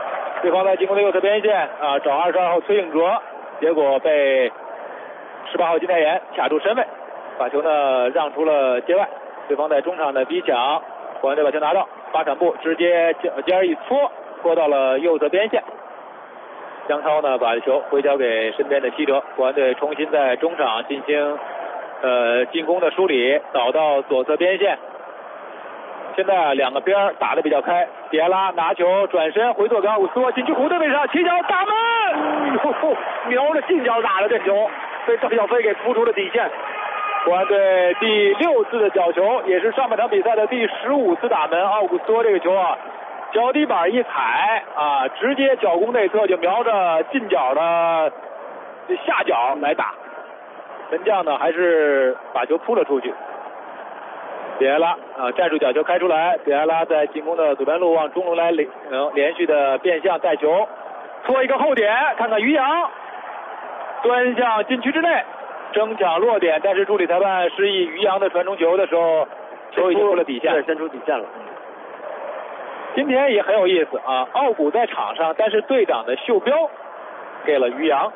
对方在进攻的右侧边线啊，找22号崔颖哲，结果被18号金泰妍卡住身位，把球呢让出了界外。对方在中场的逼抢，国安队把球拿到，巴坎布直接尖一搓到了右侧边线。江超呢把球回交给身边的西哲，国安队重新在中场进行进攻的梳理，倒到左侧边线。现在两个边打得比较开，迪埃拉拿球转身回做给奥古斯托，禁区弧的位置上起脚打门，瞄着近角打的这球，被赵小飞给扑出了底线。国安队第6次的角球，也是上半场比赛的第15次打门。奥古斯托这个球啊，脚底板一踩啊，直接脚弓内侧就瞄着近角的下角来打，门将呢还是把球扑了出去。比埃拉啊，战术角球开出来，比埃拉在进攻的左边路往中路来连续的变向带球，搓一个后点，看看于洋端向禁区之内争抢落点，但是助理裁判示意于洋的传中球的时候，球已经出了底线，伸出底线了。今天也很有意思啊，奥古在场上，但是队长的袖标给了于洋。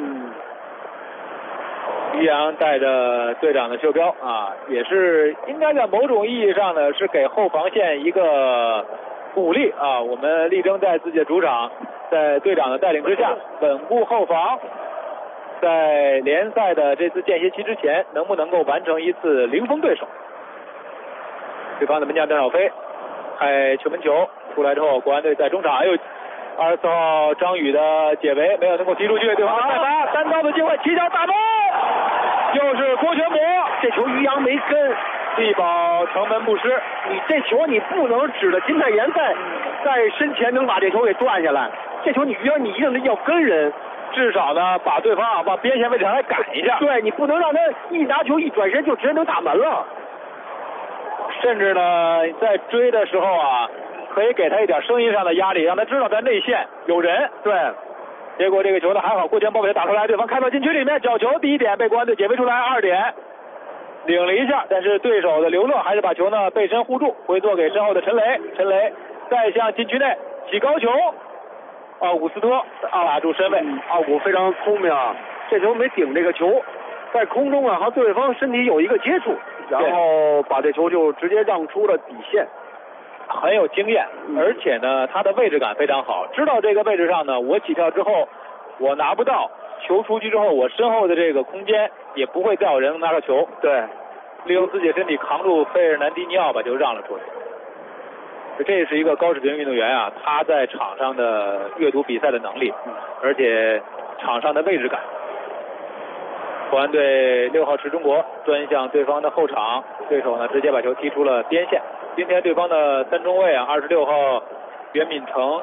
于洋带着队长的袖标啊，也是应该在某种意义上呢，是给后防线一个鼓励啊。我们力争在自己的主场，在队长的带领之下，稳固后防，在联赛的这次间歇期之前，能不能够完成一次零封对手？对方的门将邓少飞开球门球出来之后，国安队在中场24号张宇的解围没有能够踢出去，对方的开发单刀的机会，起脚打门，又是郭全博，这球于洋没跟，力保城门不失。你这球你不能指着金泰妍在身前能把这球给断下来，这球你于洋你一定要跟人，至少呢把对方往边线位置上来赶一下。对，你不能让他一拿球一转身就直接能打门了。甚至呢在追的时候啊，可以给他一点声音上的压力，让他知道在内线有人。对，结果这个球呢还好，郭全博给他打出来，对方开到禁区里面，角球第一点被国安队解围出来，2点领了一下，但是对手的刘乐还是把球呢背身护住，回做给身后的陈雷再向禁区内起高球，奥古斯托卡住身位。奥古非常聪明啊，这球没顶这个球，在空中啊和对方身体有一个接触，然后把这球就直接让出了底线。很有经验，而且呢他的位置感非常好，知道这个位置上呢我起跳之后我拿不到球，出去之后我身后的这个空间也不会再有人拿到球。对，利用自己的身体扛住费尔南迪尼奥把球让了出去。这是一个高水平运动员啊，他在场上的阅读比赛的能力，而且场上的位置感。国安队6号池中国专向对方的后场，对手呢直接把球踢出了边线。今天对方的3中卫啊，26号袁敏成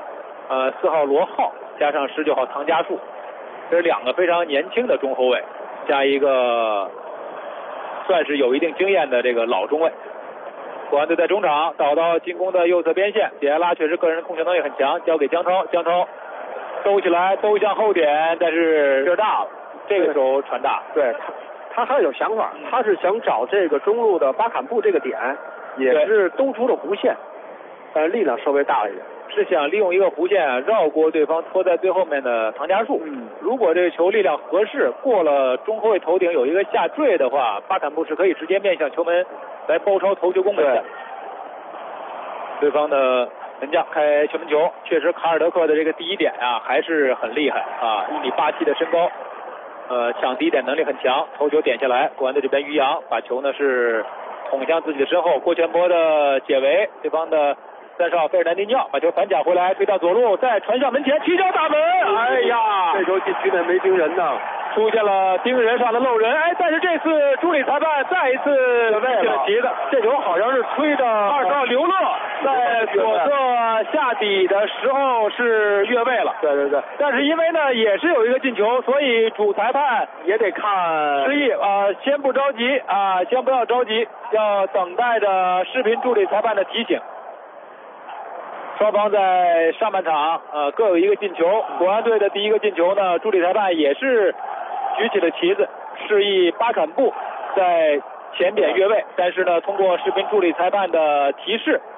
，4号罗浩，加上19号唐家树，这是2个非常年轻的中后卫，加一个算是有一定经验的这个老中卫。国安队在中场倒到进攻的右侧边线，比埃拉确实个人控球能力很强，交给江超兜起来兜向后点，但是劲儿大了，这个时候传大。对，他还有想法，他是想找这个中路的巴坎布这个点，也是兜出了弧线，但是力量稍微大了一点，是想利用一个弧线绕过对方拖在最后面的唐家树。如果这个球力量合适，过了中后卫头顶有一个下坠的话，巴坎布是可以直接面向球门来包抄头球攻门的。对方的门将开球门球，确实卡尔德克的这个第一点啊还是很厉害啊，1.87米的身高，抢第一点能力很强，头球点下来，国安队这边于洋把球呢是捅向自己的身后，郭全博的解围，对方的3号费尔南迪尼奥把球反抢回来，推到左路，再传向门前，起脚打门。哎呀，这球禁区内没盯人呢，出现了盯人上的漏人。哎，但是这次助理裁判再一次起了旗子，这球好像是吹的20号刘乐在左侧下底的时候是越位了。对，但是因为呢也是有一个进球，所以主裁判也得看示意先不着急啊，先不要着急，要等待着视频助理裁判的提醒。双方在上半场各有一个进球，国安队的第一个进球呢，助理裁判也是举起了旗子，示意巴坎布在前点越位，但是呢通过视频助理裁判的提示，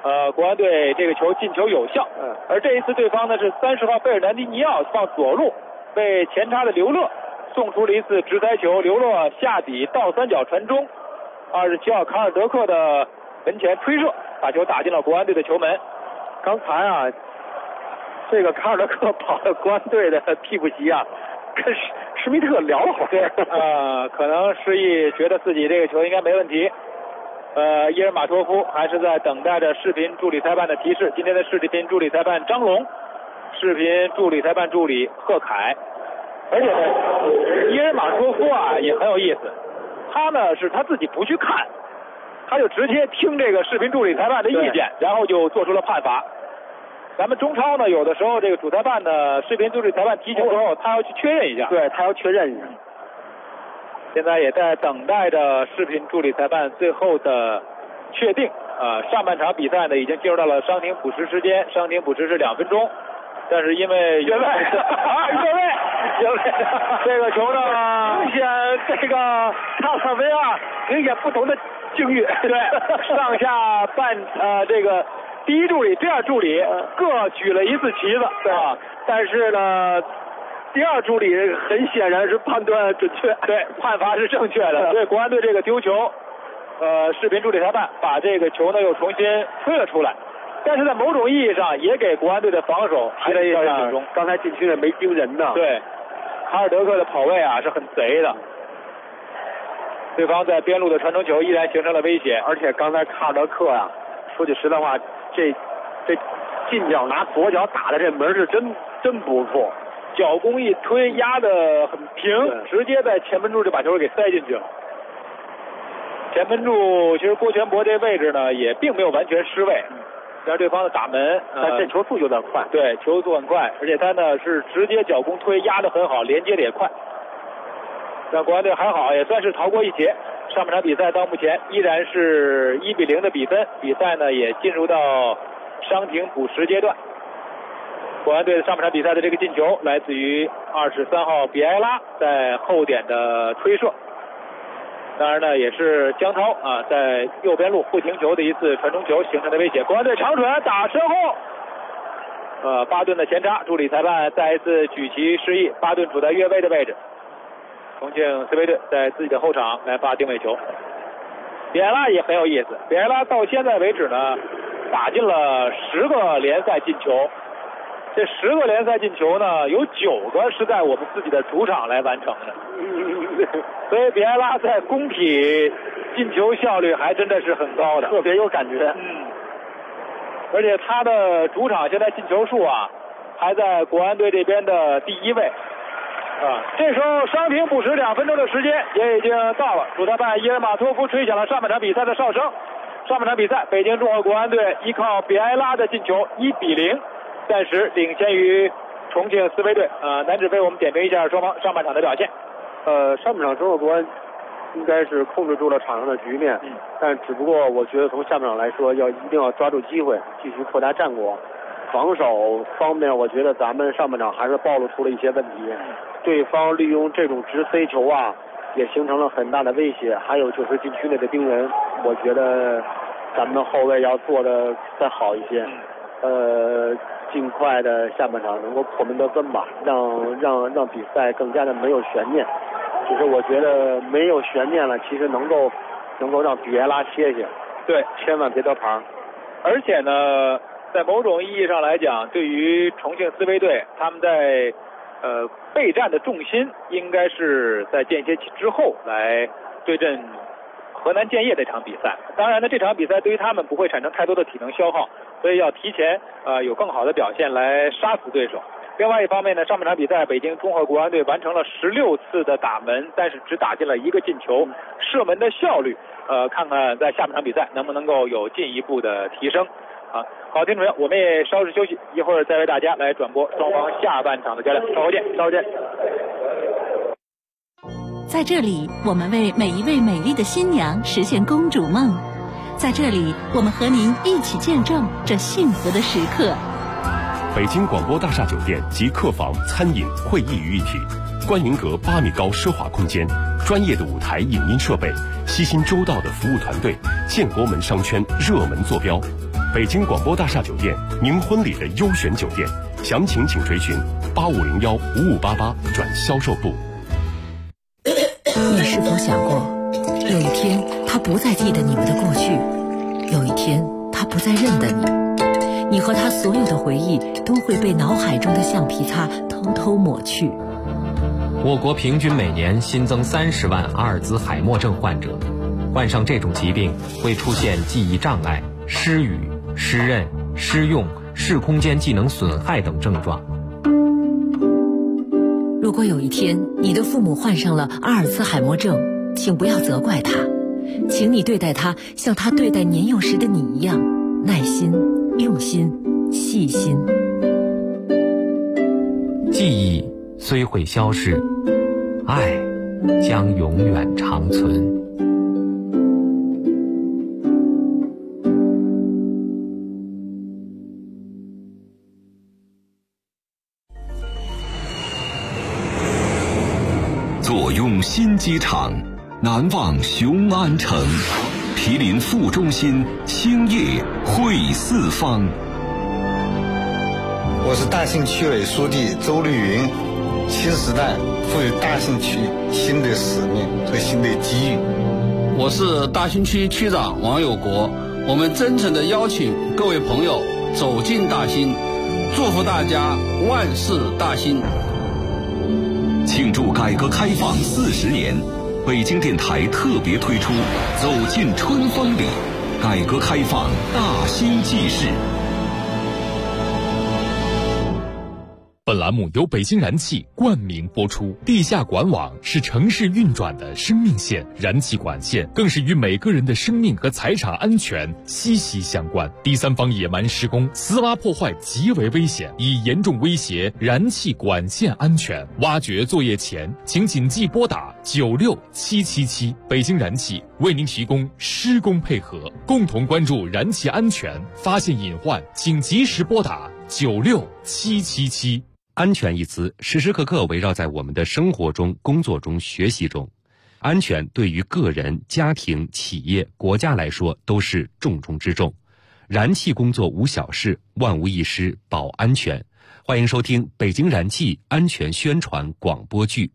国安队这个球进球有效。而这一次对方呢是30号贝尔南迪尼奥放左路，被前插的刘乐送出了一次直塞球，刘乐下底倒三角传中，27号卡尔德克的门前推射，把球打进了国安队的球门。 刚才啊，这个卡尔德克跑到国安队的替补席啊，跟施密特聊了会儿。 可能示意觉得自己这个球应该没问题。伊尔马托夫还是在等待着视频助理裁判的提示。今天的视频助理裁判张龙，视频助理裁判助理贺凯。而且呢，伊尔马托夫啊也很有意思，他呢是他自己不去看，他就直接听这个视频助理裁判的意见，然后就做出了判罚。咱们中超呢，有的时候这个主裁判呢，视频助理裁判提球之后，他要去确认一下。 对，他要确认一下。 现在也在等待着视频助理裁判最后的确定。上半场比赛呢已经进入到了伤停补时时间，伤停补时是2分钟，但是因为越位，这个球呢， 明显这个卡萨维亚明显不同的境遇。 对，上下半这个第一助理、第二助理各举了一次旗子， 对吧？但是呢，第二助理很显然是判断准确， 对，判罚是正确的。所以国安队这个丢球，视频助理裁判把这个球呢又重新吹了出来，但是在某种意义上也给国安队的防守提了一点警钟。 刚才禁区内没盯人呢。 对，卡尔德克的跑位啊是很贼的，对方在边路的传中球依然形成了威胁。 而且刚才卡尔德克啊，说句实在话，这近角拿左脚打的这门是真不错， 脚弓一推压得很平，直接在前门柱就把球给塞进去了。前门柱其实郭全博这位置呢也并没有完全失位，但是对方的打门， 但这球速有点快。 对，球速很快，而且他呢是直接脚弓推压得很好，连接的也快。但国安队还好，也算是逃过一劫。上半场比赛到目前依然是1-0的比分，比赛呢也进入到伤停补时阶段。国安队的上半场比赛的这个进球来自于23号比埃拉在后点的推射，当然呢也是江涛在右边路不停球的一次传中球形成的威胁。国安队长传打身后，巴顿的前插，助理裁判再一次举旗示意巴顿处在越位的位置。重庆斯威队在自己的后场来发定位球。比埃拉也很有意思，比埃拉到现在为止呢打进了10个联赛进球，这10个联赛进球呢有9个是在我们自己的主场来完成的，所以比埃拉在工体进球效率还真的是很高的， 特别有感觉。 而且他的主场现在进球数还在国安队这边的第1位。这时候伤停补时2分钟的时间也已经到了，主裁判伊尔马托夫吹响了上半场比赛的哨声。上半场比赛，北京中赫国安队依靠比埃拉的进球1-0，暂时领先于重庆斯威队。南指为我们点评一下双方上半场的表现。 上半场中赫国安应该是控制住了场上的局面，但只不过我觉得从下半场来说，一定要抓住机会，继续扩大战果。防守方面，我觉得咱们上半场还是暴露出了一些问题，对方利用这种直塞球也形成了很大的威胁。还有就是禁区内的盯人，我觉得咱们后卫要做的再好一些。尽快的下半场能够破门得分吧，让比赛更加的没有悬念。其实我觉得没有悬念了，其实能够让比埃拉歇歇， 对， 千万别得牌。 而且呢，在某种意义上来讲，对于重庆斯威队，他们在备战的重心应该是在间歇期之后来对阵河南建业这场比赛。当然呢，这场比赛对于他们不会产生太多的体能消耗，所以要提前有更好的表现来杀死对手。另外一方面呢，上半场比赛北京中赫国安队完成了16次的打门，但是只打进了1个进球，射门的效率看看在下半场比赛能不能够有进一步的提升。好，听众朋友，我们也稍事休息，一会儿再为大家来转播双方下半场的较量。稍后见，稍后见。 在这里，我们为每一位美丽的新娘实现公主梦。在这里，我们和您一起见证这幸福的时刻。 北京广播大厦酒店集客房、餐饮、会议于一体，观云阁8米高奢华空间，专业的舞台影音设备，悉心周到的服务团队，建国门商圈热门坐标。 北京广播大厦酒店，您婚礼的优选酒店，详情请垂询8501-5588转销售部。 你是否想过，有一天他不再记得你们的过去，有一天他不再认得你，你和他所有的回忆都会被脑海中的橡皮擦偷偷抹去。 我国平均每年新增30万阿尔兹海默症患者，患上这种疾病会出现记忆障碍、失语、失认、失用、视空间技能损害等症状。 如果有一天你的父母患上了阿尔兹海默症，请不要责怪他，请你对待他像他对待年幼时的你一样，耐心、用心、细心。 记忆虽会消逝，爱将永远长存。 坐拥新机场，难忘雄安城，毗邻副中心，兴业汇四方。 我是大兴区委书记周绿云。新时代赋予大兴区新的使命和新的机遇。 我是大兴区区长王有国，我们真诚地邀请各位朋友走进大兴，祝福大家万事大兴。 庆祝改革开放40年，北京电台特别推出《走进春风里》，改革开放大兴纪事。 本栏目由北京燃气冠名播出。地下管网是城市运转的生命线，燃气管线更是与每个人的生命和财产安全息息相关。第三方野蛮施工、私挖破坏极为危险，已严重威胁燃气管线安全。挖掘作业前，请谨记拨打96777。北京燃气为您提供施工配合，共同关注燃气安全，发现隐患请及时拨打96777。 安全一词时时刻刻围绕在我们的生活中、工作中、学习中。安全对于个人、家庭、企业、国家来说都是重中之重。燃气工作无小事，万无一失保安全。欢迎收听北京燃气安全宣传广播剧。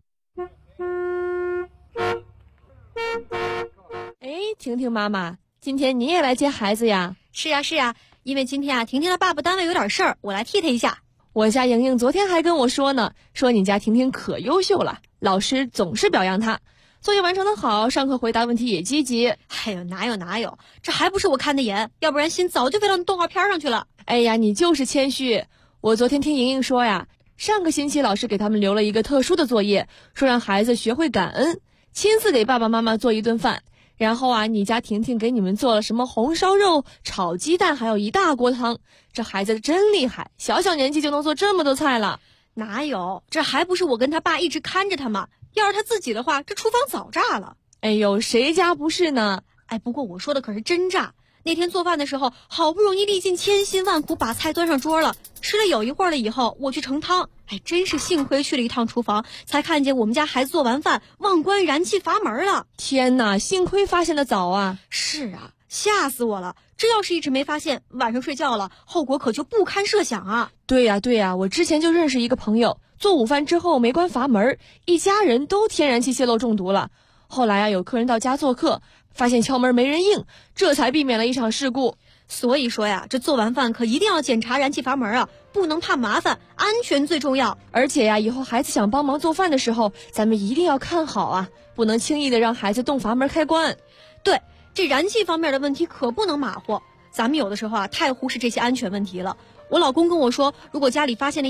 婷婷妈妈，今天你也来接孩子呀？ 是呀，因为今天婷婷的爸爸单位有点事儿，我来替他一下。 我家莹莹昨天还跟我说呢，说你家婷婷可优秀了，老师总是表扬她，作业完成的好，上课回答问题也积极。 哎呦，哪有，这还不是我看的严，要不然心早就飞到动画片上去了。 哎呀，你就是谦虚。我昨天听莹莹说呀，上个星期老师给他们留了一个特殊的作业，说让孩子学会感恩，亲自给爸爸妈妈做一顿饭。然后啊，你家婷婷给你们做了什么红烧肉、炒鸡蛋，还有一大锅汤。这孩子真厉害，小年纪就能做这么多菜了。 哪有，这还不是我跟他爸一直看着他吗？要是他自己的话，这厨房早炸了。 哎呦，谁家不是呢？ 不过我说的可是真炸。那天做饭的时候，好不容易历尽千辛万苦把菜端上桌了，吃了有一会儿了以后，我去盛汤。真是幸亏去了一趟厨房，才看见我们家孩子做完饭忘关燃气阀门了。 天哪，幸亏发现的早啊。 是啊，吓死我了，这要是一直没发现，晚上睡觉了，后果可就不堪设想啊。 对呀，我之前就认识一个朋友，做午饭之后没关阀门，一家人都天然气泄漏中毒了。后来啊，有客人到家做客，发现敲门没人应，这才避免了一场事故。 所以说呀，这做完饭可一定要检查燃气阀门啊，不能怕麻烦，安全最重要。 而且呀，以后孩子想帮忙做饭的时候，咱们一定要看好啊，不能轻易的让孩子动阀门开关。 对，这燃气方面的问题可不能马虎，咱们有的时候啊，太忽视这些安全问题了。我老公跟我说，如果家里发现了